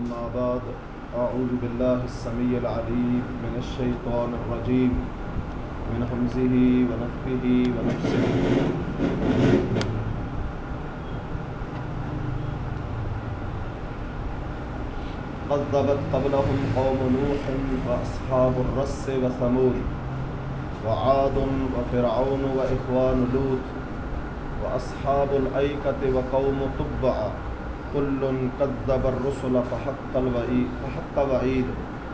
أما بعد أعوذ بالله السميع العليم من الشيطان الرجيم من همزه ونفخه ونفسه كذبت قبلهم قوم نوح وأصحاب الرس وثمود وعاد وفرعون وإخوان لوط وأصحاب الأيكة وقوم تبع كل كذب الرسل فحق وعید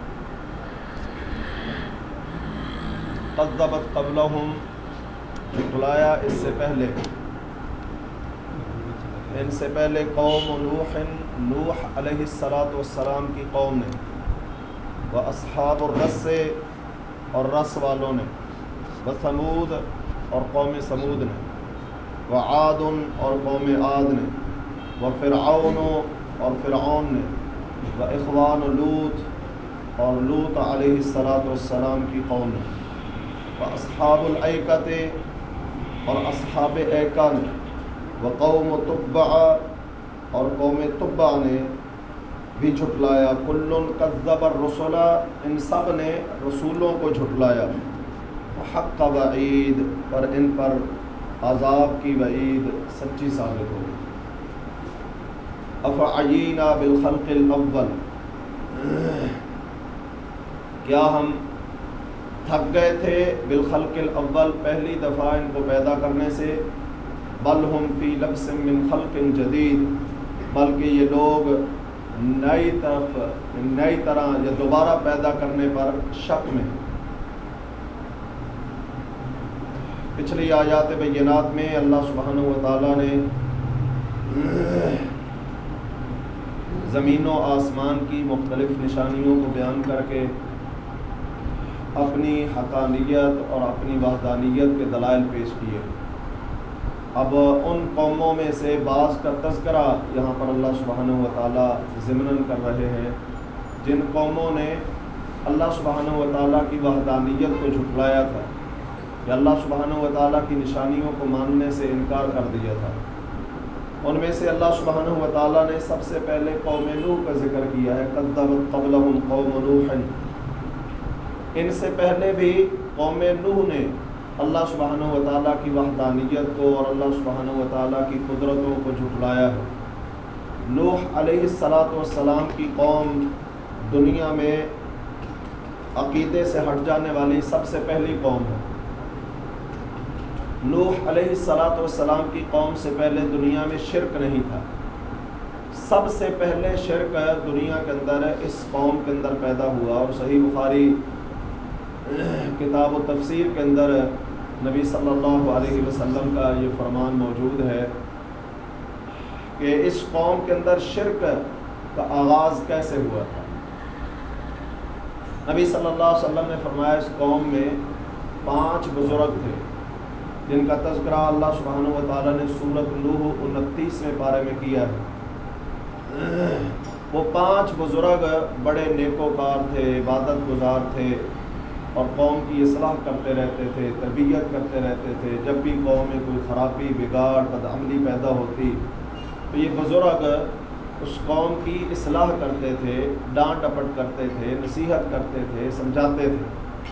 كذبت قبلهم جھٹلایا اس سے پہلے ان سے پہلے قوم نوح علیہ السلام کی قوم نے واصحاب الرس اور رس والوں نے وثمود اور قوم سمود نے وعاد اور قوم عاد نے وفرعون اور فرعون نے واخوان لوط اور لوط علیہ السلام کی قوم نے واصحاب الایکۃ اور اصحاب ایکا نے وقوم تبع اور قوم تبع نے بھی جھٹلایا کل کذب الرسل ان سب نے رسولوں کو جھٹلایا حق وعید پر ان پر عذاب کی وعید سچی ثابت ہو گئی افعینا بالخلق الاول کیا ہم تھک گئے تھے بالخلق الاول پہلی دفعہ ان کو پیدا کرنے سے بل ہم فی لبس من خلق جدید بلکہ یہ لوگ نئی طرح یا دوبارہ پیدا کرنے پر شک میں ہیں۔ پچھلی آیات بینات میں اللہ سبحانہ و تعالیٰ نے زمین و آسمان کی مختلف نشانیوں کو بیان کر کے اپنی حقانیت اور اپنی وحدانیت کے دلائل پیش کیے۔ اب ان قوموں میں سے بعض کا تذکرہ یہاں پر اللہ سبحانہ و تعالیٰ ضمناً کر رہے ہیں جن قوموں نے اللہ سبحانہ و تعالیٰ کی وحدانیت کو جھٹلایا تھا یا اللہ سبحانہ و تعالیٰ کی نشانیوں کو ماننے سے انکار کر دیا تھا۔ ان میں سے اللہ سبحانہ و تعالیٰ نے سب سے پہلے قوم نوح کا ذکر کیا ہے کذبت قبلہم قوم نوح، ان سے پہلے بھی قوم نوح نے اللہ سبحانہ و تعالیٰ کی وحدانیت کو اور اللہ سبحانہ و تعالیٰ کی قدرتوں کو جھٹلایا ہے۔ نوح علیہ السلام کی قوم دنیا میں عقیدے سے ہٹ جانے والی سب سے پہلی قوم ہے۔ نوح علیہ السلام کی قوم سے پہلے دنیا میں شرک نہیں تھا۔ سب سے پہلے شرک دنیا کے اندر اس قوم کے اندر پیدا ہوا، اور صحیح بخاری کتاب و تفسیر کے اندر نبی صلی اللہ علیہ وسلم کا یہ فرمان موجود ہے کہ اس قوم کے اندر شرک کا آغاز کیسے ہوا تھا۔ نبی صلی اللہ علیہ وسلم نے فرمایا اس قوم میں 5 بزرگ تھے جن کا تذکرہ اللہ سبحانہ و تعالیٰ نے سورۃ نوح 29ویں پارے میں کیا ہے۔ وہ 5 بزرگ بڑے نیکوکار تھے، عبادت گزار تھے اور قوم کی اصلاح کرتے رہتے تھے، تربیت کرتے رہتے تھے۔ جب بھی قوم میں کوئی خرابی، بگاڑ، بدعملی پیدا ہوتی تو یہ بزرگ اس قوم کی اصلاح کرتے تھے، ڈانٹ ڈپٹ کرتے تھے، نصیحت کرتے تھے، سمجھاتے تھے۔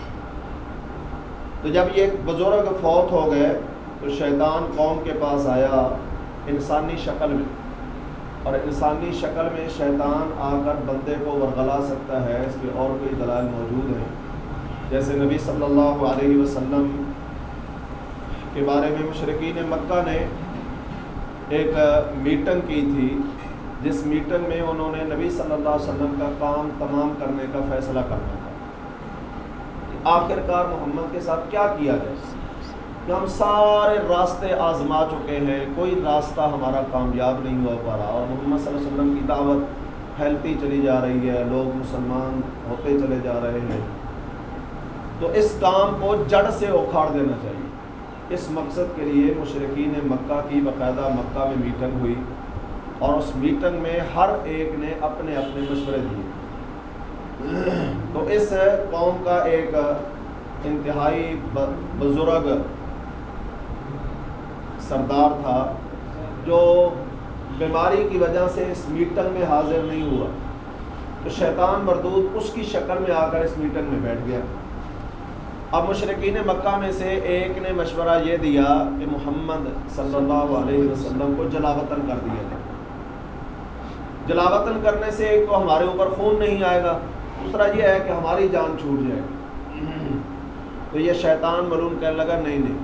تو جب یہ بزرگ فوت ہو گئے تو شیطان قوم کے پاس آیا انسانی شکل میں، اور انسانی شکل میں شیطان آ کر بندے کو ورغلا سکتا ہے، اس کے اور کئی دلائل موجود ہیں۔ جیسے نبی صلی اللہ علیہ وسلم کے بارے میں مشرکین مکہ نے ایک میٹنگ کی تھی، جس میٹنگ میں انہوں نے نبی صلی اللہ علیہ وسلم کا کام تمام کرنے کا فیصلہ کرنا تھا۔ آخر کار محمد کے ساتھ کیا کیا جائے کہ ہم سارے راستے آزما چکے ہیں، کوئی راستہ ہمارا کامیاب نہیں ہو پا رہا، اور محمد صلی اللہ علیہ وسلم کی دعوت پھیلتی چلی جا رہی ہے، لوگ مسلمان ہوتے چلے جا رہے ہیں، تو اس کام کو جڑ سے اکھاڑ دینا چاہیے۔ اس مقصد کے لیے مشرکین مکہ کی باقاعدہ مکہ میں میٹنگ ہوئی، اور اس میٹنگ میں ہر ایک نے اپنے اپنے مشورے دیے۔ تو اس قوم کا ایک انتہائی بزرگ سردار تھا جو بیماری کی وجہ سے اس میٹنگ میں حاضر نہیں ہوا، تو شیطان مردود اس کی شکل میں آ کر اس میٹنگ میں بیٹھ گیا۔ اب مشرکین مکہ میں سے ایک نے مشورہ یہ دیا کہ محمد صلی اللہ علیہ وسلم کو جلا وطن کر دیا جائے۔ جلا وطن کرنے سے ایک تو ہمارے اوپر خون نہیں آئے گا، دوسرا یہ ہے کہ ہماری جان چھوٹ جائے گی۔ تو یہ شیطان ملعون کہنے لگا نہیں نہیں،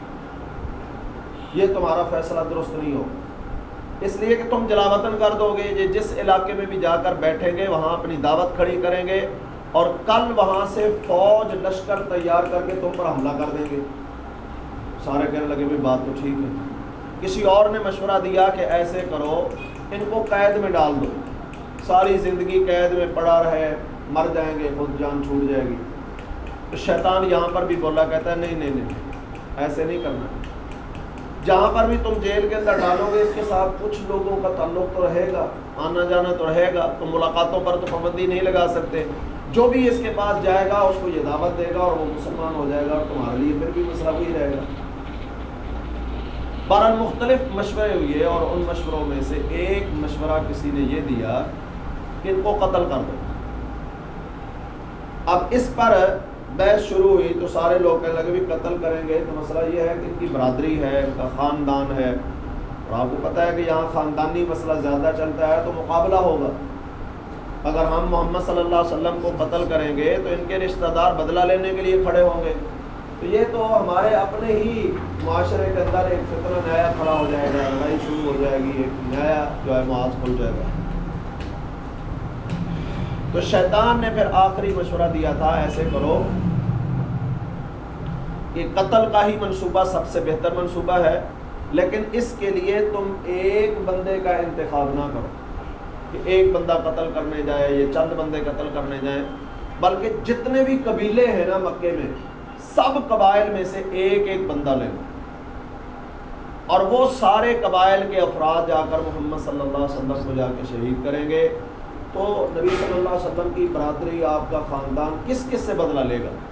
یہ تمہارا فیصلہ درست نہیں ہو، اس لیے کہ تم جلا وطن کر دو گے، یہ جس علاقے میں بھی جا کر بیٹھیں گے وہاں اپنی دعوت کھڑی کریں گے اور کل وہاں سے فوج لشکر تیار کر کے تم پر حملہ کر دیں گے۔ سارے کہنے لگے بھی بات تو ٹھیک ہے۔ کسی اور نے مشورہ دیا کہ ایسے کرو، ان کو قید میں ڈال دو، ساری زندگی قید میں پڑا رہے، مر جائیں گے، خود جان چھوٹ جائے گی۔ تو شیطان یہاں پر بھی بولا، کہتا ہے نہیں نہیں نہیں، ایسے نہیں کرنا، جہاں پر بھی تم جیل کے اندر ڈالو گے اس کے ساتھ کچھ لوگوں کا تعلق تو رہے گا، آنا جانا تو رہے گا، تم ملاقاتوں پر تو پابندی نہیں لگا سکتے، جو بھی اس کے پاس جائے گا اس کو یہ دعوت دے گا اور وہ مسلمان ہو جائے گا اور تمہارے لیے پھر بھی مسئلہ وہی رہے گا۔ بہرحال مختلف مشورے ہوئے اور ان مشوروں میں سے ایک مشورہ کسی نے یہ دیا کہ ان کو قتل کر دو۔ اب اس پر بحث شروع ہوئی تو سارے لوگ کہنے لگے بھی قتل کریں گے تو مسئلہ یہ ہے کہ ان کی برادری ہے، ان کا خاندان ہے، اور آپ کو پتہ ہے کہ یہاں خاندانی مسئلہ زیادہ چلتا ہے تو مقابلہ ہوگا۔ اگر ہم محمد صلی اللہ علیہ وسلم کو قتل کریں گے تو ان کے رشتہ دار بدلہ لینے کے لیے کھڑے ہوں گے، تو یہ تو ہمارے اپنے ہی معاشرے کے اندر ایک فتنہ نیا کھڑا ہو جائے گا، لڑائی شروع ہو جائے گی، ایک نیا جو ہے محاذ کھل جائے گا۔ تو شیطان نے پھر آخری مشورہ دیا تھا، ایسے کرو کہ قتل کا ہی منصوبہ سب سے بہتر منصوبہ ہے، لیکن اس کے لیے تم ایک بندے کا انتخاب نہ کرو کہ ایک بندہ قتل کرنے جائے، یہ چند بندے قتل کرنے جائیں، بلکہ جتنے بھی قبیلے ہیں نا مکے میں، سب قبائل میں سے ایک ایک بندہ لے لو، اور وہ سارے قبائل کے افراد جا کر محمد صلی اللہ علیہ وسلم کو جا کے شہید کریں گے، تو نبی صلی اللہ علیہ وسلم کی برادری، آپ کا خاندان کس کس سے بدلہ لے گا؟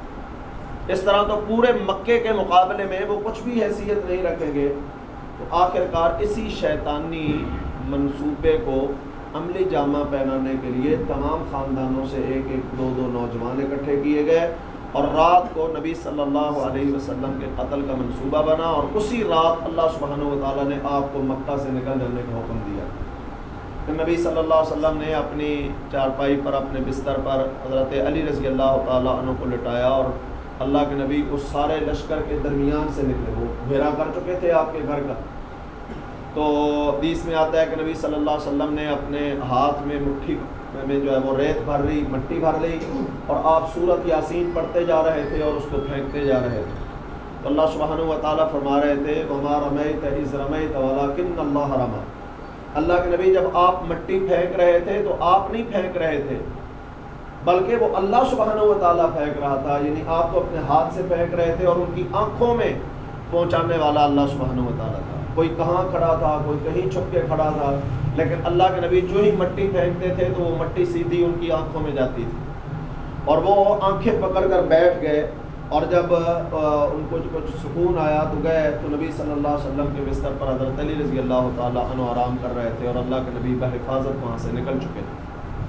اس طرح تو پورے مکے کے مقابلے میں وہ کچھ بھی حیثیت نہیں رکھیں گے۔ تو آخر کار اسی شیطانی منصوبے کو عملی جامہ پہنانے کے لیے تمام خاندانوں سے ایک ایک دو دو نوجوان اکٹھے کیے گئے، اور رات کو نبی صلی اللہ علیہ وسلم کے قتل کا منصوبہ بنا، اور اسی رات اللہ سبحانہ و تعالیٰ نے آپ کو مکہ سے نکل جانے کا حکم دیا۔ کہ نبی صلی اللہ علیہ وسلم نے اپنی چارپائی پر، اپنے بستر پر حضرت علی رضی اللہ تعالیٰ عنہ کو لٹایا، اور اللہ کے نبی اس سارے لشکر کے درمیان سے نکلے، وہ گھیرا کر چکے تھے آپ کے گھر کا۔ تو حدیث میں آتا ہے کہ نبی صلی اللہ علیہ وسلم نے اپنے ہاتھ میں مٹھی میں جو ہے وہ ریت بھر لی، مٹی بھر لی، اور آپ سورۃ یاسین پڑھتے جا رہے تھے اور اس کو پھینکتے جا رہے تھے۔ تو اللہ سبحانہ و تعالیٰ فرما رہے تھے وَمَا رَمَيْتَ إِذْ رَمَيْتَ وَلَكِنَّ اللَّهَ رَمَى۔ اللہ کے نبی جب آپ مٹی پھینک رہے تھے تو آپ نہیں پھینک رہے تھے، بلکہ وہ اللہ سبحانہ و تعالیٰ پھینک رہا تھا، یعنی آپ تو اپنے ہاتھ سے پھینک رہے تھے اور ان کی آنکھوں میں پہنچانے والا اللہ سبحانہ و تعالیٰ تھا۔ کوئی کہاں کھڑا تھا، کوئی کہیں چھپ کے کھڑا تھا، لیکن اللہ کے نبی جو ہی مٹی پھینکتے تھے تو وہ مٹی سیدھی ان کی آنکھوں میں جاتی تھی، اور وہ آنکھیں پکڑ کر بیٹھ گئے، اور جب ان کو کچھ سکون آیا تو گئے، تو نبی صلی اللہ علیہ وسلم کے بستر پر حضرت علی رضی اللہ تعالیٰ عنہ آرام کر رہے تھے، اور اللہ کے نبی بحفاظت وہاں سے نکل چکے تھے۔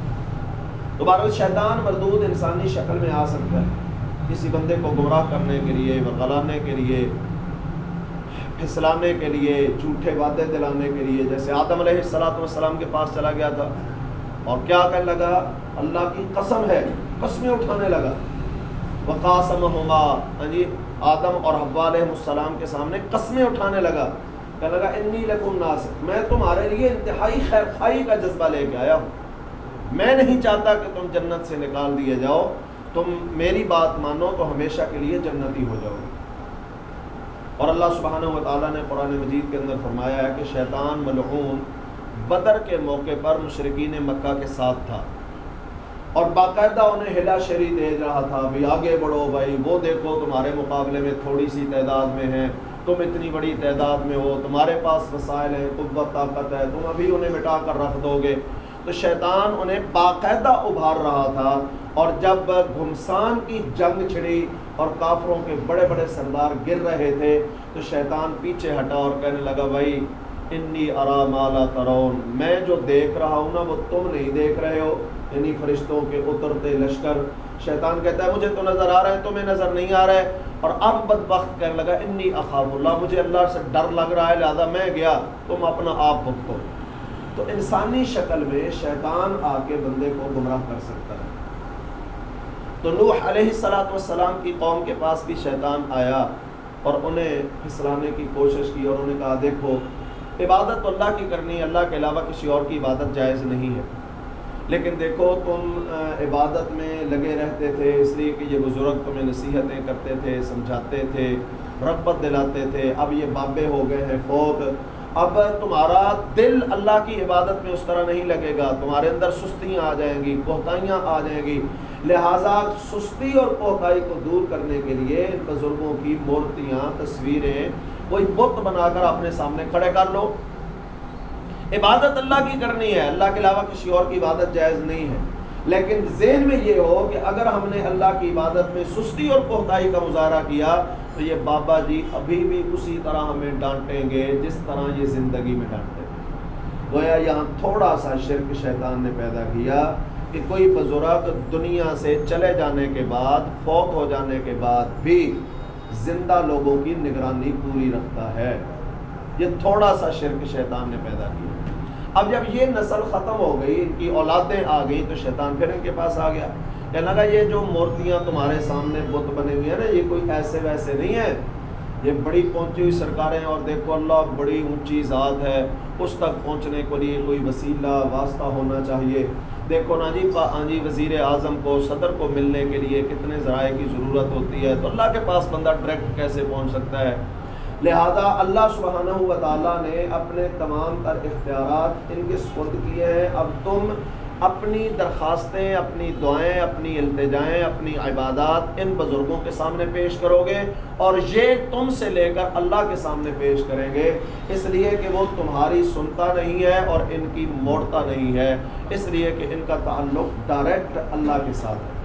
تو بہرحال شیطان مردود انسانی شکل میں آ سکتا ہے، کسی بندے کو گمراہ کرنے کے لیے، ورغلانے کے لیے، پھسلانے کے لیے، جھوٹے وعدے دلانے کے لیے، جیسے آدم علیہ السلام کے پاس چلا گیا تھا اور کیا کہنے لگا، اللہ کی قسم ہے، قسمیں اٹھانے لگا، وقاسمہما، جی آدم اور حوا علیہ السلام کے سامنے قسمیں اٹھانے لگا، کہنے لگا انی لکم ناصح، میں تمہارے لیے انتہائی خیر خواہی کا جذبہ لے کے آیا ہوں، میں نہیں چاہتا کہ تم جنت سے نکال دیے جاؤ، تم میری بات مانو تو ہمیشہ کے لیے جنتی ہو جاؤ گے۔ اور اللہ سبحانہ و تعالیٰ نے قرآن مجید کے اندر فرمایا ہے کہ شیطان ملعون بدر کے موقع پر مشرکین مکہ کے ساتھ تھا، اور باقاعدہ انہیں ہلا شری دے رہا تھا، بھی آگے بڑھو بھائی، وہ دیکھو تمہارے مقابلے میں تھوڑی سی تعداد میں ہیں، تم اتنی بڑی تعداد میں ہو، تمہارے پاس وسائل ہیں، قوت طاقت ہے، تم ابھی انہیں مٹا کر رکھ دو گے۔ تو شیطان انہیں باقاعدہ ابھار رہا تھا، اور جب گھمسان کی جنگ چھڑی اور کافروں کے بڑے بڑے سردار گر رہے تھے تو شیطان پیچھے ہٹا اور کہنے لگا بھائی انی ارا ما لا ترون، میں جو دیکھ رہا ہوں نا وہ تم نہیں دیکھ رہے ہو، یعنی فرشتوں کے اترتے لشکر۔ شیطان کہتا ہے مجھے تو نظر آ رہا ہے، تمہیں نظر نہیں آ رہا ہے۔ اور اب بدبخت کہنے لگا انی اخاف اللہ، مجھے اللہ سے ڈر لگ رہا ہے لہذا میں گیا، تم اپنا آپ بھگتو۔ تو انسانی شکل میں شیطان آ کے بندے کو گمراہ کر سکتا ہے۔ تو نوح علیہ السلام کی قوم کے پاس بھی شیطان آیا اور انہیں پھسلانے کی کوشش کی، اور انہوں نے کہا دیکھو عبادت تو اللہ کی کرنی ہے، اللہ کے علاوہ کسی اور کی عبادت جائز نہیں ہے، لیکن دیکھو تم عبادت میں لگے رہتے تھے اس لیے کہ یہ بزرگ تمہیں نصیحتیں کرتے تھے، سمجھاتے تھے، رغبت دلاتے تھے، اب یہ بابے ہو گئے ہیں فوت، اب تمہارا دل اللہ کی عبادت میں اس طرح نہیں لگے گا، تمہارے اندر سستیاں آ جائیں گی، کوتاہیاں آ جائیں گی، لہٰذا سستی اور کوتاہی کو دور کرنے کے لیے ان بزرگوں کی مورتیاں، تصویریں، کوئی بت بنا کر اپنے سامنے کھڑے کر لو۔ عبادت اللہ کی کرنی ہے، اللہ کے علاوہ کسی اور کی عبادت جائز نہیں ہے، لیکن ذہن میں یہ ہو کہ اگر ہم نے اللہ کی عبادت میں سستی اور کوتاہی کا مظاہرہ کیا تو یہ بابا جی ابھی بھی اسی طرح ہمیں ڈانٹیں گے جس طرح یہ زندگی میں ڈانٹتے تھے۔ گویا یہاں تھوڑا سا شرک شیطان نے پیدا کیا کہ کوئی بزرگ دنیا سے چلے جانے کے بعد، فوت ہو جانے کے بعد بھی زندہ لوگوں کی نگرانی پوری رکھتا ہے۔ یہ تھوڑا سا شرک شیطان نے پیدا کیا۔ اب جب یہ نسل ختم ہو گئی، ان کی اولادیں آ گئیں، تو شیطان پھر ان کے پاس آ گیا، کہنے لگا یہ جو مورتیاں تمہارے سامنے بت بنے ہوئی ہیں نا، یہ کوئی ایسے ویسے نہیں ہیں، یہ بڑی پہنچی ہوئی سرکاریں، اور دیکھو اللہ بڑی اونچی ذات ہے، اس تک پہنچنے کے لیے کوئی وسیلہ واسطہ ہونا چاہیے۔ دیکھو نا جی وزیر اعظم کو، صدر کو ملنے کے لیے کتنے ذرائع کی ضرورت ہوتی ہے، تو اللہ کے پاس بندہ ڈائریکٹ کیسے پہنچ سکتا ہے؟ لہذا اللہ سبحانہ و تعالیٰ نے اپنے تمام تر اختیارات ان کے سپرد کیے ہیں۔ اب تم اپنی درخواستیں، اپنی دعائیں، اپنی التجائیں، اپنی عبادات ان بزرگوں کے سامنے پیش کرو گے، اور یہ تم سے لے کر اللہ کے سامنے پیش کریں گے، اس لیے کہ وہ تمہاری سنتا نہیں ہے اور ان کی موڑتا نہیں ہے، اس لیے کہ ان کا تعلق ڈائریکٹ اللہ کے ساتھ ہے۔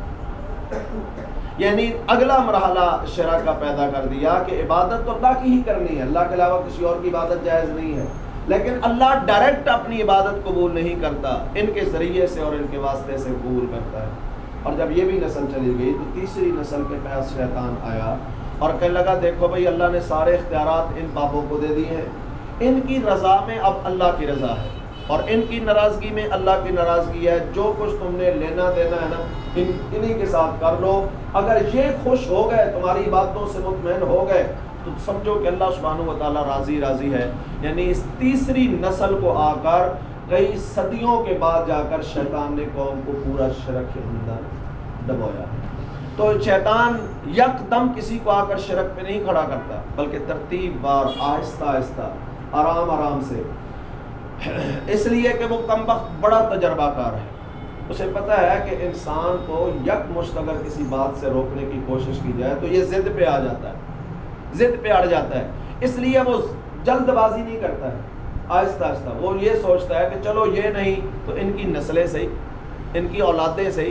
یعنی اگلا مرحلہ شرع کا پیدا کر دیا کہ عبادت تو اللہ کی ہی کرنی ہے، اللہ کے علاوہ کسی اور کی عبادت جائز نہیں ہے، لیکن اللہ ڈائریکٹ اپنی عبادت قبول نہیں کرتا، ان کے ذریعے سے اور ان کے واسطے سے قبول کرتا ہے۔ اور جب یہ بھی نسل چلی گئی تو تیسری نسل کے پاس شیطان آیا اور کہنے لگا دیکھو بھائی اللہ نے سارے اختیارات ان بابوں کو دے دیے ہیں، ان کی رضا میں اب اللہ کی رضا ہے اور ان کی ناراضگی میں اللہ کی ناراضگی ہے، جو کچھ تم نے لینا دینا ہے نا انہی کے ساتھ کر لو، اگر یہ خوش ہو گئے، تمہاری باتوں سے مطمئن ہو گئے تو سمجھو کہ اللہ سبحانہ و تعالیٰ راضی ہے۔ یعنی اس تیسری نسل کو آ کر کئی صدیوں کے بعد جا کر شیطان نے قوم کو پورا شرک کے اندر دبویا۔ تو شیطان یک دم کسی کو آ کر شرک پہ نہیں کھڑا کرتا، بلکہ ترتیب بار، آہستہ آہستہ، آرام آرام سے، اس لیے کہ وہ کمبخت بڑا تجربہ کار ہے، اسے پتہ ہے کہ انسان کو یک مشت اگر کسی بات سے روکنے کی کوشش کی جائے تو یہ ضد پہ آ جاتا ہے، ضد پہ اڑ جاتا ہے، اس لیے وہ جلد بازی نہیں کرتا ہے، آہستہ آہستہ وہ یہ سوچتا ہے کہ چلو یہ نہیں تو ان کی نسلیں صحیح، ان کی اولادیں صحیح۔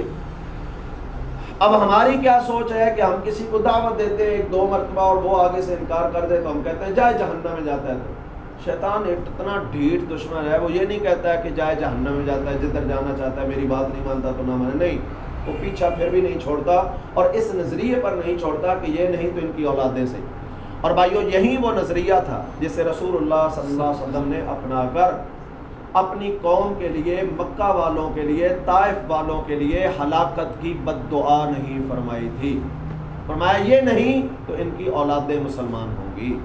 اب ہماری کیا سوچ ہے کہ ہم کسی کو دعوت دیتے ہیں ایک دو مرتبہ اور وہ آگے سے انکار کر دے تو ہم کہتے ہیں جائے جہنم میں جاتا ہے۔ تو شیطان اتنا ڈھیٹ دشمن ہے، وہ یہ نہیں کہتا ہے کہ جائے جہنم میں جاتا ہے، جدھر جانا چاہتا ہے، میری بات نہیں مانتا تو نہ مانے، نہیں، وہ پیچھا پھر بھی نہیں چھوڑتا اور اس نظریے پر نہیں چھوڑتا کہ یہ نہیں تو ان کی اولادیں سے۔ اور بھائیو یہی وہ نظریہ تھا جسے رسول اللہ صلی اللہ علیہ وسلم نے اپنا کر اپنی قوم کے لیے، مکہ والوں کے لیے، طائف والوں کے لیے ہلاکت کی بد دعا نہیں فرمائی تھی، فرمایا یہ نہیں تو ان کی اولادیں مسلمان ہوں گی۔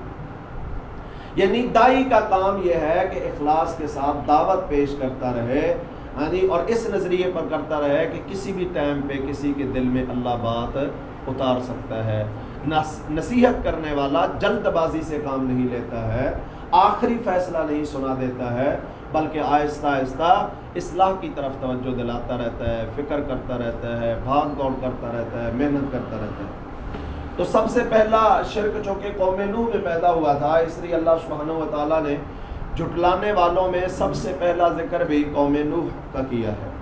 یعنی دائی کا کام یہ ہے کہ اخلاص کے ساتھ دعوت پیش کرتا رہے، اور اس نظریے پر کرتا رہے کہ کسی بھی ٹائم پہ کسی کے دل میں اللہ بات اتار سکتا ہے۔ نصیحت کرنے والا جلد بازی سے کام نہیں لیتا ہے، آخری فیصلہ نہیں سنا دیتا ہے، بلکہ آہستہ آہستہ اصلاح کی طرف توجہ دلاتا رہتا ہے، فکر کرتا رہتا ہے، بھاگ دوڑ کرتا رہتا ہے، محنت کرتا رہتا ہے۔ تو سب سے پہلا شرک چونکہ قوم نوح میں پیدا ہوا تھا، اس لیے اللہ سبحانہ و تعالیٰ نے جھٹلانے والوں میں سب سے پہلا ذکر بھی قوم نوح کا کیا ہے۔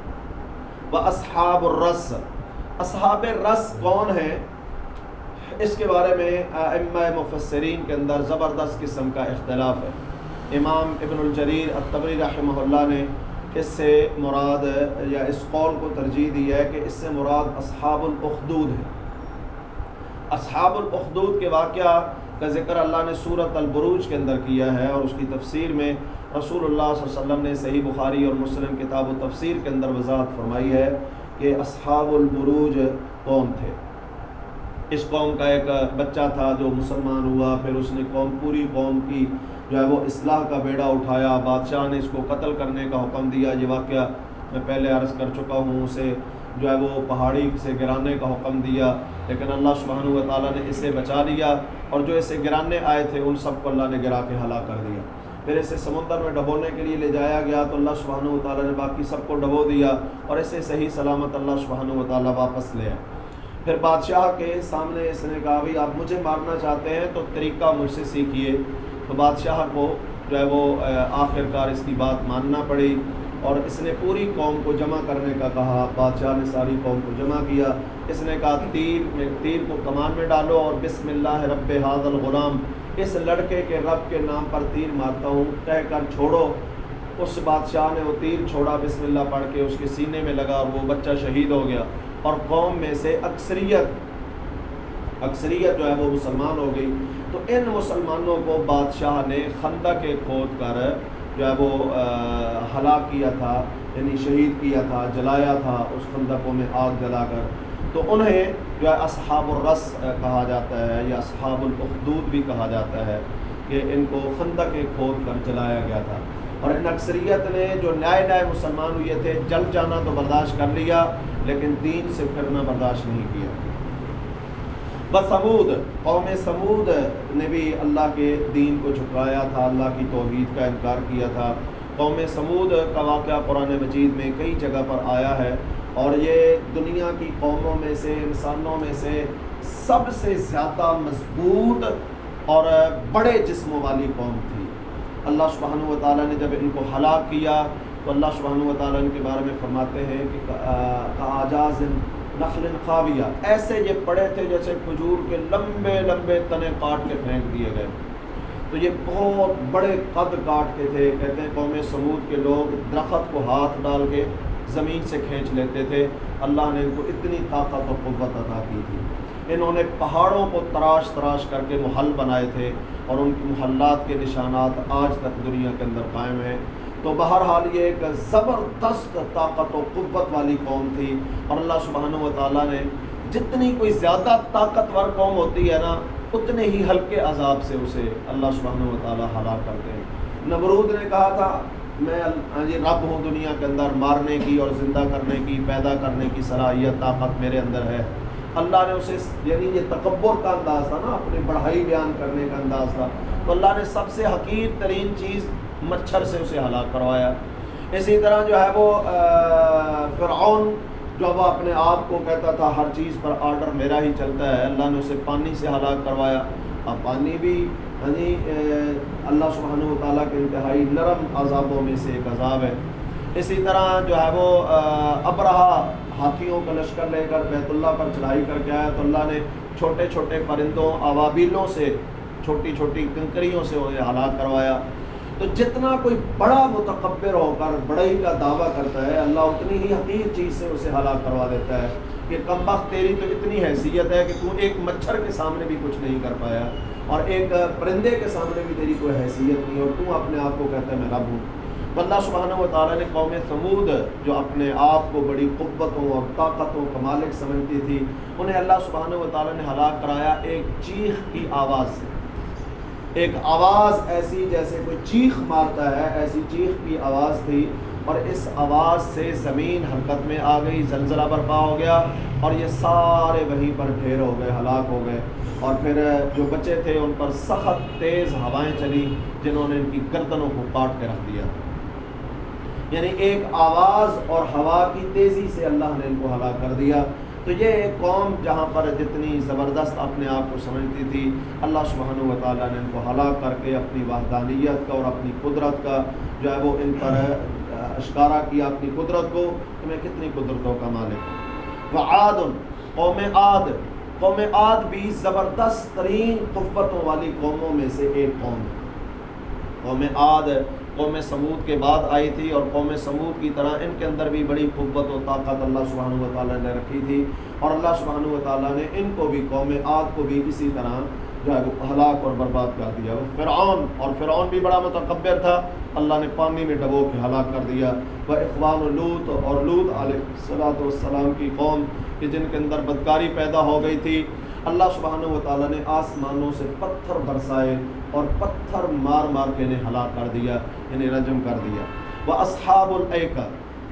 وَأَصْحَابُ الرَّسِّ، اصحاب رس کون ہیں؟ اس کے بارے میں ائمہ مفسرین کے اندر زبردست قسم کا اختلاف ہے۔ امام ابن الجریر الطبری رحمہ اللہ نے اس سے مراد یا اس قول کو ترجیح دی ہے کہ اس سے مراد اصحاب الاخدود ہے۔ اصحاب الاخدود کے واقعہ کا ذکر اللہ نے سورۃ البروج کے اندر کیا ہے، اور اس کی تفسیر میں رسول اللہ صلی اللہ علیہ وسلم نے صحیح بخاری اور مسلم کتاب و تفسیر کے اندر وضاحت فرمائی ہے کہ اصحاب البروج قوم تھے۔ اس قوم کا ایک بچہ تھا جو مسلمان ہوا، پھر اس نے پوری قوم کی جو ہے وہ اصلاح کا بیڑا اٹھایا، بادشاہ نے اس کو قتل کرنے کا حکم دیا۔ یہ واقعہ میں پہلے عرض کر چکا ہوں، اسے جو ہے وہ پہاڑی سے گرانے کا حکم دیا، لیکن اللہ سبحانہ و تعالیٰ نے اسے بچا لیا، اور جو اسے گرانے آئے تھے ان سب کو اللہ نے گرا کے ہلاک کر دیا۔ پھر اسے سمندر میں ڈبونے کے لیے لے جایا گیا تو اللہ سبحانہ و تعالیٰ نے باقی سب کو ڈبو دیا، اور اسے صحیح سلامت اللہ سبحانہ و تعالیٰ واپس لے آئے۔ پھر بادشاہ کے سامنے اس نے کہا بھائی آپ مجھے مارنا چاہتے ہیں تو طریقہ مجھ سے سیکھیے۔ تو بادشاہ کو جو ہے وہ آخر کار اس کی بات ماننا پڑی، اور اس نے پوری قوم کو جمع کرنے کا کہا۔ بادشاہ نے ساری قوم کو جمع کیا۔ اس نے کہا تیر کو کمان میں ڈالو اور بسم اللہ رب ھذا الغلام، اس لڑکے کے رب کے نام پر تیر مارتا ہوں کہہ کر چھوڑو۔ اس بادشاہ نے وہ تیر چھوڑا، بسم اللہ پڑھ کے اس کے سینے میں لگا، اور وہ بچہ شہید ہو گیا، اور قوم میں سے اکثریت جو ہے وہ مسلمان ہو گئی۔ تو ان مسلمانوں کو بادشاہ نے خندق کھود کر جو ہے وہ ہلاک کیا تھا، یعنی شہید کیا تھا، جلایا تھا اس خندقوں میں آگ جلا کر۔ تو انہیں جو ہے اصحاب الرس کہا جاتا ہے، یا اصحاب الاخدود بھی کہا جاتا ہے، کہ ان کو خندق کھود کر جلایا گیا تھا۔ اور ان اکثریت نے جو نئے مسلمان ہوئے تھے جل جانا تو برداشت کر لیا، لیکن دین سے پھرنا برداشت نہیں کیا۔ سمود، قوم سمود نے بھی اللہ کے دین کو جھٹلایا تھا، اللہ کی توحید کا انکار کیا تھا۔ قوم سمود کا واقعہ قرآن مجید میں کئی جگہ پر آیا ہے، اور یہ دنیا کی قوموں میں سے، انسانوں میں سے سب سے زیادہ مضبوط اور بڑے جسموں والی قوم تھی۔ اللہ سبحانہ و تعالیٰ نے جب ان کو ہلاک کیا تو اللہ سبحانہ و تعالیٰ ان کے بارے میں فرماتے ہیں کہ کاجاز نخل خاویہ، ایسے یہ پڑے تھے جیسے کھجور کے لمبے لمبے تنے کاٹ کے پھینک دیے گئے۔ تو یہ بہت بڑے قد کاٹ کے تھے۔ کہتے ہیں قوم سمود کے لوگ درخت کو ہاتھ ڈال کے زمین سے کھینچ لیتے تھے۔ اللہ نے ان کو اتنی طاقت و قوت عطا کی تھی۔ انہوں نے پہاڑوں کو تراش تراش کر کے محل بنائے تھے، اور ان کے محلات کے نشانات آج تک دنیا کے اندر قائم ہیں۔ تو بہرحال یہ ایک زبردست طاقت و قوت والی قوم تھی، اور اللہ سبحانہ و تعالیٰ نے جتنی کوئی زیادہ طاقتور قوم ہوتی ہے نا، اتنے ہی ہلکے عذاب سے اسے اللہ سبحانہ و تعالیٰ ہلاک کرتے ہیں۔ نمرود نے کہا تھا میں رب ہوں، دنیا کے اندر مارنے کی اور زندہ کرنے کی، پیدا کرنے کی صلاحیت طاقت میرے اندر ہے۔ اللہ نے اسے، یعنی یہ تکبر کا انداز تھا نا، اپنی بڑائی بیان کرنے کا انداز تھا، تو اللہ نے سب سے حقیر ترین چیز مچھر سے اسے ہلاک کروایا۔ اسی طرح جو ہے وہ فرعون جو وہ اپنے آپ کو کہتا تھا ہر چیز پر آرڈر میرا ہی چلتا ہے، اللہ نے اسے پانی سے ہلاک کروایا۔ اب پانی بھی اللہ سبحانہ و تعالیٰ کے انتہائی نرم عذابوں میں سے ایک عذاب ہے۔ اسی طرح جو ہے وہ ابرہا ہاتھیوں کا لشکر لے کر بیت اللہ پر چڑھائی کر کے آیا، تو اللہ نے چھوٹے چھوٹے پرندوں، آوابیلوں سے، چھوٹی چھوٹی کنکریوں سے انہیں ہلاک کروایا۔ تو جتنا کوئی بڑا متکبر ہو کر بڑائی کا دعویٰ کرتا ہے، اللہ اتنی ہی حقیر چیز سے اسے ہلاک کروا دیتا ہے کہ کمبخت تیری تو اتنی حیثیت ہے کہ تو ایک مچھر کے سامنے بھی کچھ نہیں کر پایا، اور ایک پرندے کے سامنے بھی تیری کوئی حیثیت نہیں، اور تو اپنے آپ کو کہتا ہے میں رب ہوں۔ تو اللہ سبحانہ و تعالیٰ نے قوم سمود جو اپنے آپ کو بڑی قوتوں اور طاقتوں کا مالک سمجھتی تھی، انہیں اللہ سبحانہ و تعالیٰ نے ہلاک کرایا ایک چیخ کی آواز سے۔ ایک آواز ایسی جیسے کوئی چیخ مارتا ہے، ایسی چیخ کی آواز تھی، اور اس آواز سے زمین حرکت میں آ گئی، زلزلہ برپا ہو گیا، اور یہ سارے وہیں پر ڈھیر ہو گئے، ہلاک ہو گئے۔ اور پھر جو بچے تھے ان پر سخت تیز ہوائیں چلی جنہوں نے ان کی گردنوں کو کاٹ کے رکھ دیا۔ یعنی ایک آواز اور ہوا کی تیزی سے اللہ نے ان کو ہلاک کر دیا۔ تو یہ قوم جہاں پر جتنی زبردست اپنے آپ کو سمجھتی تھی، اللہ سبحانہ و تعالیٰ نے ان کو ہلاک کر کے اپنی وحدانیت کا اور اپنی قدرت کا جو ہے وہ ان پر اشکارا کیا، اپنی قدرت کو کہ میں کتنی قدرتوں کا مالک ہوں۔ وعاد، قوم عاد بھی زبردست ترین قوتوں والی قوموں میں سے ایک قوم ہے۔ قوم عاد قوم سمود کے بعد آئی تھی، اور قوم سمود کی طرح ان کے اندر بھی بڑی قوت و طاقت اللہ سبحانہ و تعالیٰ نے رکھی تھی، اور اللہ سبحانہ و تعالیٰ نے ان کو بھی، قوم عاد کو بھی اسی طرح جو ہے وہ ہلاک اور برباد کر دیا۔ وہ فرعون بھی بڑا متکبر تھا، اللہ نے پانی میں ڈبو کے ہلاک کر دیا۔ وہ اخوان لوط اور لوط علیہ السلام کی قوم کہ جن کے اندر بدکاری پیدا ہو گئی تھی، اللہ سبحانہ و تعالیٰ نے آسمانوں سے پتھر برسائے اور پتھر مار مار کے انہیں ہلاک کر دیا، انہیں رجم کر دیا۔ وہ اصحاب الایکہ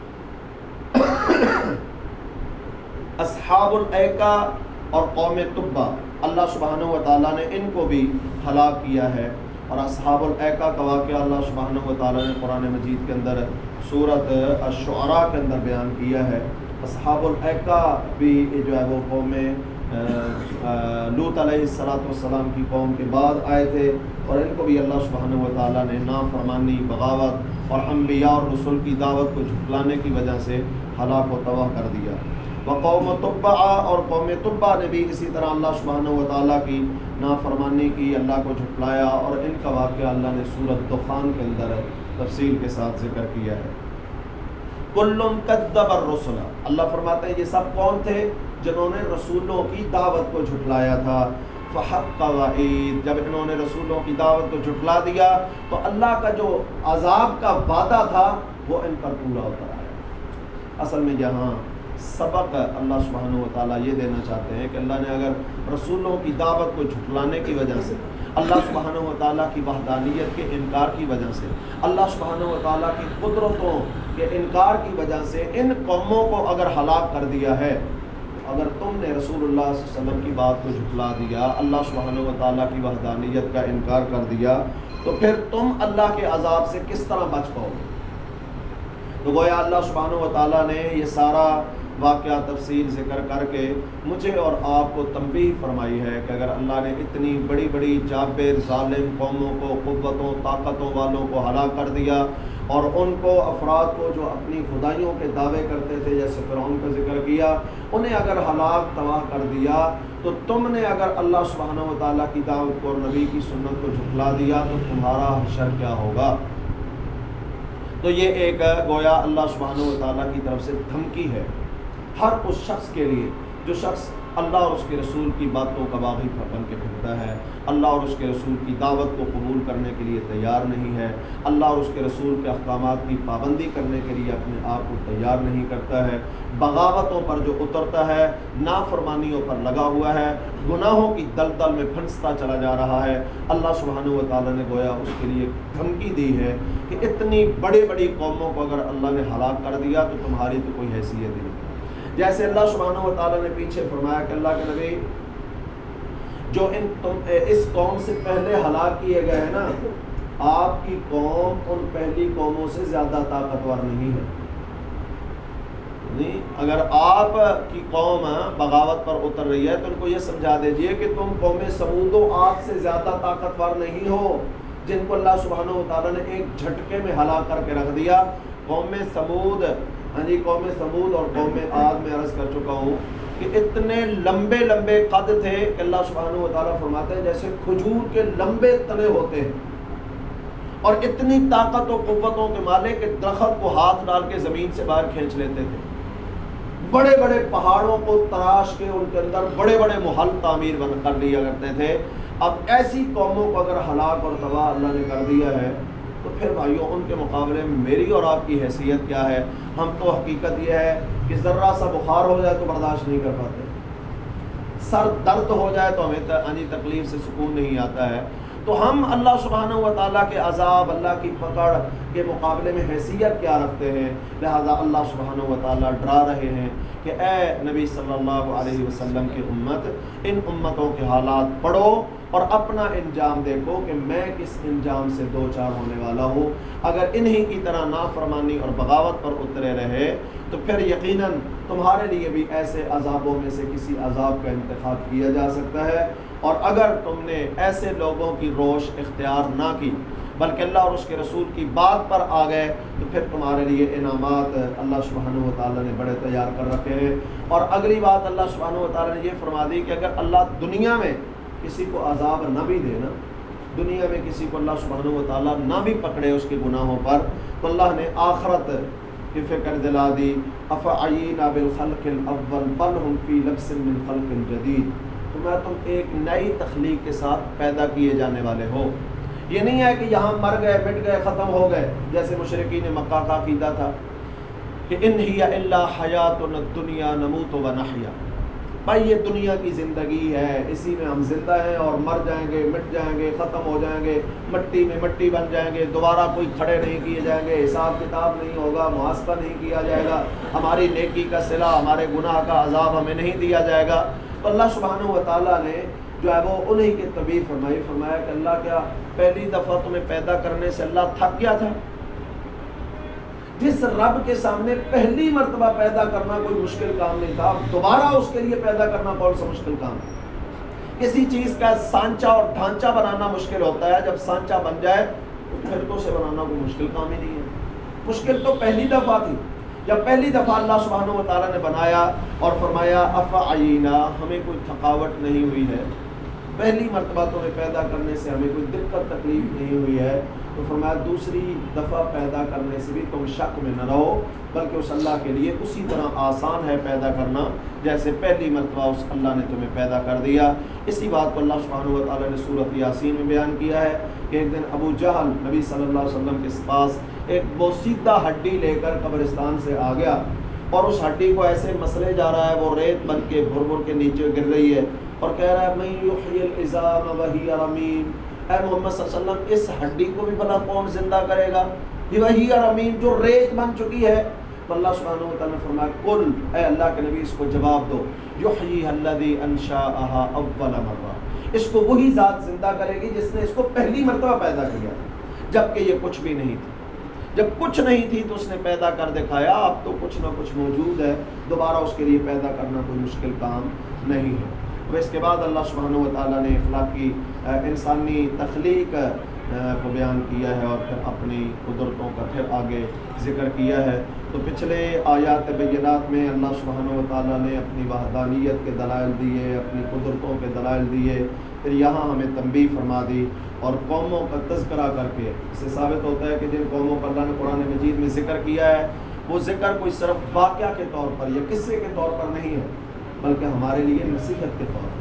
اصحاب الایکہ اور قوم تبع اللہ سبحانہ و تعالیٰ نے ان کو بھی ہلاک کیا ہے۔ اور اصحاب الایکہ کا واقعہ اللہ سبحانہ و تعالیٰ نے قرآن مجید کے اندر سورۃ الشعراء کے اندر بیان کیا ہے۔ اصحاب الایکہ بھی جو ہے وہ قوم لوط علیہ السلام کی قوم کے بعد آئے تھے، اور ان کو بھی اللہ سبحانہ و تعالیٰ نے نافرمانی، بغاوت اور انبیاء اور رسول کی دعوت کو جھٹلانے کی وجہ سے ہلاک و تباہ کر دیا۔ وقوم تبع اور قوم تبع نے بھی اسی طرح اللہ سبحانہ و تعالیٰ کی نافرمانی کی، اللہ کو جھٹلایا، اور ان کا واقعہ اللہ نے سورۃ دخان کے اندر تفصیل کے ساتھ ذکر کیا ہے۔ کل کذب الرسل، اللہ فرماتے ہیں یہ سب کون تھے؟ جنہوں نے رسولوں کی دعوت کو جھٹلایا تھا۔ فحق وعید، جب انہوں نے رسولوں کی دعوت کو جھٹلا دیا تو اللہ کا جو عذاب کا وعدہ تھا وہ ان پر پورا اتر آیا۔ اصل میں یہاں سبق اللہ سبحانہ و تعالیٰ یہ دینا چاہتے ہیں کہ اللہ نے اگر رسولوں کی دعوت کو جھٹلانے کی وجہ سے، اللہ سبحانہ و تعالیٰ کی وحدانیت کے انکار کی وجہ سے، اللہ سبحانہ و تعالیٰ کی قدرتوں کے انکار کی وجہ سے ان قوموں کو اگر ہلاک کر دیا ہے، اگر تم نے رسول اللہ صلی اللہ علیہ وسلم کی بات کو جھٹلا دیا، اللہ سبحانہ و تعالیٰ کی وحدانیت کا انکار کر دیا، تو پھر تم اللہ کے عذاب سے کس طرح بچ پاؤ گے؟ تو گویا اللہ سبحانہ و تعالیٰ نے یہ سارا واقعہ تفصیل ذکر کر کے مجھے اور آپ کو تنبیہ فرمائی ہے کہ اگر اللہ نے اتنی بڑی بڑی جابر ظالم قوموں کو، قوتوں طاقتوں والوں کو ہلاک کر دیا، اور ان کو افراد کو جو اپنی خدائیوں کے دعوے کرتے تھے جیسے فرعون کا ذکر کیا، انہیں اگر ہلاک تباہ کر دیا، تو تم نے اگر اللہ سبحانہ و تعالیٰ کی دعوت کو اور نبی کی سنت کو جھٹلا دیا تو تمہارا حشر کیا ہوگا؟ تو یہ ایک گویا اللہ سبحانہ و تعالیٰ کی طرف سے دھمکی ہے ہر اس شخص کے لیے جو شخص اللہ اور اس کے رسول کی باتوں کا باغی بن کے پھرتا ہے، اللہ اور اس کے رسول کی دعوت کو قبول کرنے کے لیے تیار نہیں ہے، اللہ اور اس کے رسول کے احکامات کی پابندی کرنے کے لیے اپنے آپ کو تیار نہیں کرتا ہے، بغاوتوں پر جو اترتا ہے، نافرمانیوں پر لگا ہوا ہے، گناہوں کی دلدل میں پھنستا چلا جا رہا ہے، اللہ سبحانہ و تعالیٰ نے گویا اس کے لیے دھمکی دی ہے کہ اتنی بڑی بڑی قوموں کو اگر اللہ نے ہلاک کر دیا تو تمہاری تو کوئی حیثیت ہی نہیں۔ جیسے اللہ سبحانہ و تعالیٰ نے پیچھے فرمایا کہ اللہ کے نبی جو اس قوم سے پہلے ہلاک کیے گئے ہیں نا، آپ کی قوم ان پہلی قوموں سے زیادہ طاقتور نہیں ہے۔ اگر آپ کی قوم بغاوت پر اتر رہی ہے تو ان کو یہ سمجھا دیجئے کہ تم قوم سمود و عاد سے زیادہ طاقتور نہیں ہو، جن کو اللہ سبحانہ و تعالیٰ نے ایک جھٹکے میں ہلاک کر کے رکھ دیا۔ قوم سمود اور قوم عاد میں عرض کر چکا ہوں کہ اتنے لمبے لمبے قد تھے کہ اللہ سبحانہ و تعالیٰ فرماتے ہیں جیسے کھجور کے لمبے تنے ہوتے ہیں، اور اتنی طاقت و قوتوں کے مالک کہ درخت کو ہاتھ ڈال کے زمین سے باہر کھینچ لیتے تھے، بڑے بڑے پہاڑوں کو تراش کے ان کے اندر بڑے بڑے محل تعمیر کر لیا کرتے تھے۔ اب ایسی قوموں کو اگر ہلاک اور تباہ اللہ نے کر دیا ہے تو پھر بھائیوں ان کے مقابلے میں میری اور آپ کی حیثیت کیا ہے؟ ہم تو حقیقت یہ ہے کہ ذرا سا بخار ہو جائے تو برداشت نہیں کر پاتے، سر درد ہو جائے تو ہمیں تکلیف سے سکون نہیں آتا ہے، تو ہم اللہ سبحانہ و تعالیٰ کے عذاب، اللہ کی پکڑ کے مقابلے میں حیثیت کیا رکھتے ہیں؟ لہذا اللہ سبحانہ و تعالیٰ ڈرا رہے ہیں کہ اے نبی صلی اللہ علیہ وسلم کی امت، ان امتوں کے حالات پڑھو اور اپنا انجام دیکھو کہ میں کس انجام سے دو چار ہونے والا ہوں۔ اگر انہی کی طرح نافرمانی اور بغاوت پر اترے رہے تو پھر یقیناً تمہارے لیے بھی ایسے عذابوں میں سے کسی عذاب کا انتخاب کیا جا سکتا ہے، اور اگر تم نے ایسے لوگوں کی روش اختیار نہ کی بلکہ اللہ اور اس کے رسول کی بات پر آ گئے تو پھر تمہارے لیے انعامات اللہ سبحانہ و تعالیٰ نے بڑے تیار کر رکھے ہیں۔ اور اگلی بات اللہ سبحانہ و تعالیٰ نے یہ فرما دی کہ اگر اللہ دنیا میں کسی کو عذاب نہ بھی دے نا دنیا میں کسی کو اللہ سبحانہ و تعالیٰ نہ بھی پکڑے اس کے گناہوں پر تو اللہ نے آخرت کی فکر دلا دی. افعینا بالخلق الاول بل ہم فی لبس من خلق جدید. تمہیں تم ایک نئی تخلیق کے ساتھ پیدا کیے جانے والے ہو. یہ نہیں ہے کہ یہاں مر گئے مٹ گئے ختم ہو گئے جیسے مشرکین مکہ کا عقیدہ تھا کہ ان ہی الا حیاتنا الدنیا نموت و نحیا. بھائی یہ دنیا کی زندگی ہے, اسی میں ہم زندہ ہیں اور مر جائیں گے, مٹ جائیں گے, ختم ہو جائیں گے, مٹی میں مٹی بن جائیں گے, دوبارہ کوئی کھڑے نہیں کیے جائیں گے, حساب کتاب نہیں ہوگا, محاسبہ نہیں کیا جائے گا, ہماری نیکی کا صلہ ہمارے گناہ کا عذاب ہمیں نہیں دیا جائے گا. تو اللہ سبحانہ و تعالیٰ نے جو ہے وہ انہی کی تبیہ فرمایا کہ اللہ کیا پہلی دفعہ تمہیں پیدا کرنے سے اللہ تھک گیا تھا؟ جس رب کے سامنے پہلی مرتبہ پیدا کرنا کوئی مشکل کام نہیں تھا, دوبارہ اس کے لیے پیدا کرنا کون سا مشکل کام ہے؟ کسی چیز کا سانچہ اور ڈھانچہ بنانا مشکل ہوتا ہے, جب سانچہ بن جائے تو پھر تو اسے بنانا کوئی مشکل کام ہی نہیں ہے. مشکل تو پہلی دفعہ تھی جب پہلی دفعہ اللہ سبحانہ و تعالیٰ نے بنایا اور فرمایا افعینا, ہمیں کوئی تھکاوٹ نہیں ہوئی ہے, پہلی مرتبہ تمہیں پیدا کرنے سے ہمیں کوئی دقت تکلیف نہیں ہوئی ہے. تو فرمایا دوسری دفعہ پیدا کرنے سے بھی تم شک میں نہ رہو, بلکہ اس اللہ کے لیے اسی طرح آسان ہے پیدا کرنا جیسے پہلی مرتبہ اس اللہ نے تمہیں پیدا کر دیا. اسی بات کو اللہ سبحانہ و تعالیٰ نے سورۃ یاسین میں بیان کیا ہے کہ ایک دن ابو جہل نبی صلی اللہ علیہ وسلم کے پاس ایک بوسیدہ ہڈی لے کر قبرستان سے آ گیا اور اس ہڈی کو ایسے مسلے جا رہا ہے, وہ ریت بن کے بھر بھر کے نیچے گر رہی ہے اور کہہ رہا ہے من یحیی العظام وہی رمیم. اے محمد صلی اللہ علیہ وسلم اس ہڈی کو بھی بھلا کون زندہ کرے گا, یہ وہی رمیم جو ریت بن چکی ہے. تو اللہ سبحانہ و تعالیٰ نے فرمایا کل, اے اللہ کے نبی اس کو جواب دو, یحییھا الذی انشأھا اول مرہ, اس کو وہی ذات زندہ کرے گی جس نے اس کو پہلی مرتبہ پیدا کیا جبکہ یہ کچھ بھی نہیں تھی. جب کچھ نہیں تھی تو اس نے پیدا کر دکھایا, اب تو کچھ نہ کچھ موجود ہے, دوبارہ اس کے لیے پیدا کرنا کوئی مشکل کام نہیں ہے. اور اس کے بعد اللہ سبحانہ و تعالیٰ نے اخلاقی انسانی تخلیق کو بیان کیا ہے اور پھر اپنی قدرتوں کا پھر آگے ذکر کیا ہے. تو پچھلے آیات بینات میں اللہ سبحانہ و تعالیٰ نے اپنی وحدانیت کے دلائل دیے, اپنی قدرتوں کے دلائل دیے, پھر یہاں ہمیں تنبیہ فرما دی اور قوموں کا تذکرہ کر کے اس سے ثابت ہوتا ہے کہ جن قوموں کا اللہ نے قرآن مجید میں ذکر کیا ہے وہ ذکر کوئی صرف واقعہ کے طور پر یا قصے کے طور پر نہیں ہے, بلکہ ہمارے لیے نصیحت کے طور پر.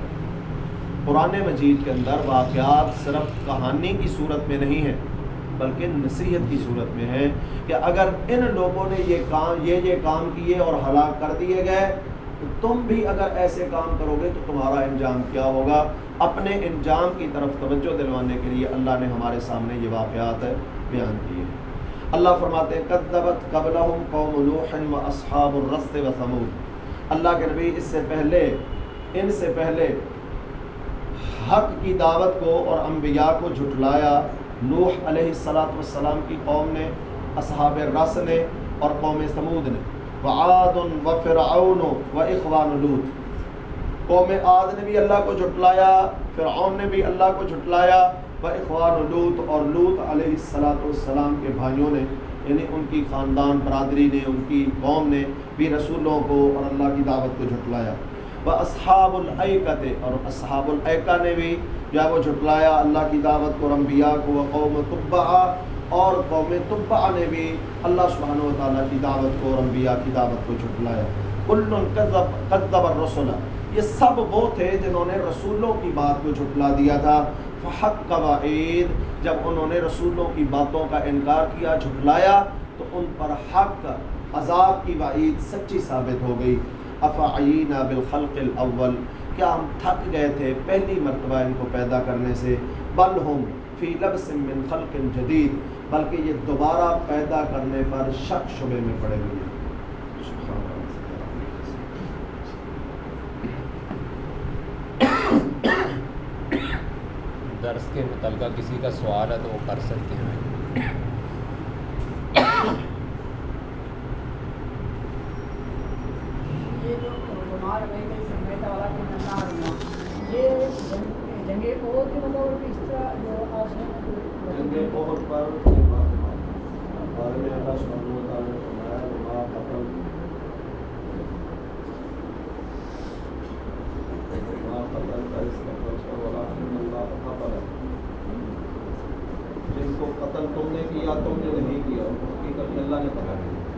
قرآن مجید کے اندر واقعات صرف کہانی کی صورت میں نہیں ہیں بلکہ نصیحت کی صورت میں ہے کہ اگر ان لوگوں نے یہ کام کیے اور ہلاک کر دیے گئے تو تم بھی اگر ایسے کام کرو گے تو تمہارا انجام کیا ہوگا. اپنے انجام کی طرف توجہ دلوانے کے لیے اللہ نے ہمارے سامنے یہ واقعات بیان کیے. اللہ فرماتے ہیں کذبت قبلہم قوم نوح و اصحاب الرس و ثمود. اللہ کے نبی ان سے پہلے حق کی دعوت کو اور انبیاء کو جھٹلایا نوح علیہ السلام کی قوم نے, اصحاب الرس نے اور قوم ثمود نے. وعاد و فرعون و اخوان لوط, قوم عاد نے بھی اللہ کو جھٹلایا, فرعون نے بھی اللہ کو جھٹلایا, و اخوان لوط اور لوط علیہ السلام کے بھائیوں نے یعنی ان کی خاندان برادری نے, ان کی قوم نے بھی رسولوں کو اور اللہ کی دعوت کو جھٹلایا. و اصحاب الایکۃ, اور اصحاب الایکہ نے بھی جو ہے وہ جھٹلایا اللہ کی دعوت کو اور انبیاء کو. و قوم تبع, اور قوم تبع نے بھی اللہ سبحانہ و تعالیٰ کی دعوت کو اور انبیاء کی دعوت کو جھٹلایا. کل کذب الرسل, یہ سب وہ تھے جنہوں نے رسولوں کی بات کو جھٹلا دیا تھا. فحق وعید, جب انہوں نے رسولوں کی باتوں کا انکار کیا, جھٹلایا, تو ان پر حق عذاب کی وعید سچی ثابت ہو گئی. افعینا بالخلق الاول, کیا ہم تھک گئے تھے پہلی مرتبہ ان کو پیدا کرنے سے. بل ہم فی لبس من خلق جدید, بلکہ یہ دوبارہ پیدا کرنے پر شک شبے میں پڑے ہوئے ہیں. درس کے متعلقہ کسی کا سوال ہے تو وہ کر سکتے ہیں. یہ جو بیمار رہے گا سمیتا والا کہ نہ آنا, یہ جنگ عہد کے مطابق اس طرح جو جنگ عہد پر بارے میں اللہ سبحانہ و تعالیٰ نے فرمایا وما قتل کا اس قتل کا ولکن اللہ قتل, تم نے کیا تم نے نہیں کیا، حقیقت میں اللہ نے